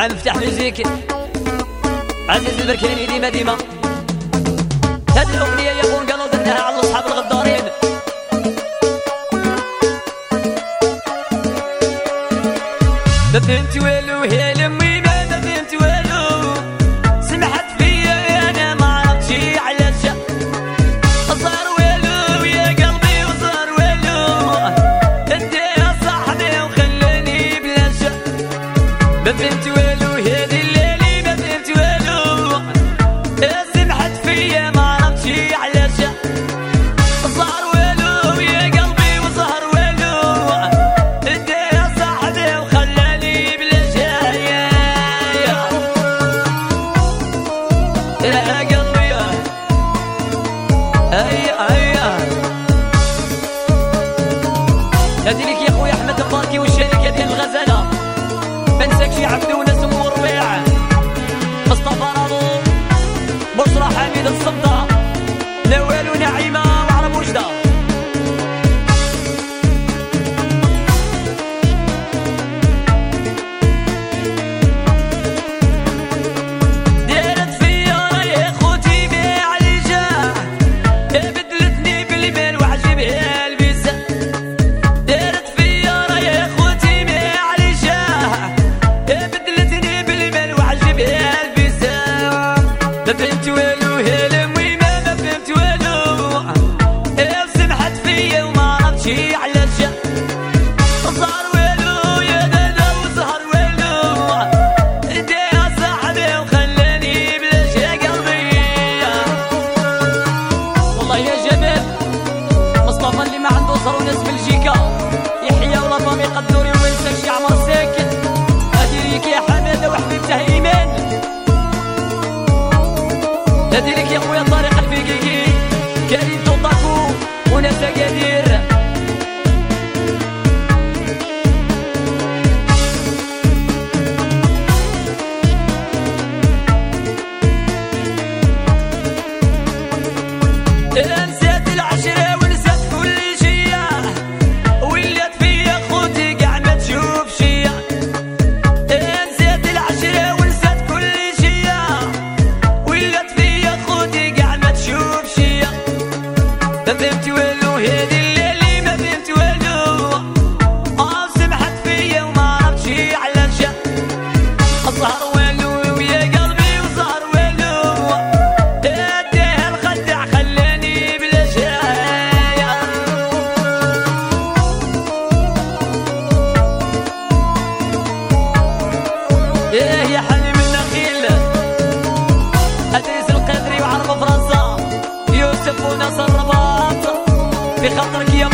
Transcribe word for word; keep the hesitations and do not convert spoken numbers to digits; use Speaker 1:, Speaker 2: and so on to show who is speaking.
Speaker 1: مع مفتاح ميوزيك عزيز البركاني ديما ديما. هذه الأغنية يا بون قالوا درناها على أصحاب الغدارين. ما فهمت والو يا لمي ما فهمت والو، سمحت فيا أنا ما عرفتش علاش صار والو يا قلبي وصار والو، أنت يا صاحبي وخلاني بلاش. ما فهمت والو هذه الليلة ما فهمت والو، سمحت فيا ما عرفتش علاش صار والو يا قلبي وصار والو، أنت يا صاحبي وخلاني بلاش. يا يا قلبي هيا هيا هادي ليك يا خويا أحمد الباركي والشركة ديال الغزالة. ما نساكش يا عبدو وناس ام ربيع، مصطفى رادو، بشرى حميد الصمدة، نوال ونعيمة وعرب وجدة. دارت فيا راهي خوتي بيع لي جاه، بدلتني بالمال وعجبها البزة. دارت فيا راهي خوتي بيع لي جاه، بدلتني بالمال وعجبها البزة. ما فهمت والو يا لمي ما ما فهمت والو، سمحت فيا وما عرفتش علاش صار والو يا دادا وصار والو، انت يا صاحبي وخلاني بلاش. يا قلبي والله يا جمال مصطفى اللي ما عنده صار وناس بلجيكا، يحيى ولا رامي قدوري وما ينساكش عمر ساكن. هادي ليك يا حماده وحبيبته ايمان، هادي ليك يا خويا طارق الفيكيكي، كريم توطاكو وناس اكادير. نسيت العشرة ونسيت كل شي، ولات فيا خوتي كاع ما تشوف شي. نسيت العشرة ونسيت كل شي، ولات فيا خوتي كاع ما تشوف شي. ما فهمت والو هادي الليلة ما فهمت والو، اه سمحت فيا وما عرفتش علاش صار والو يا قلبي وصار والو، اديها الخدع خلاني بلاش. ايه يا حليم النخيل، ادريس القدري وعرب فرنسا، يوسف وناصر الرباط، في خاطرك يا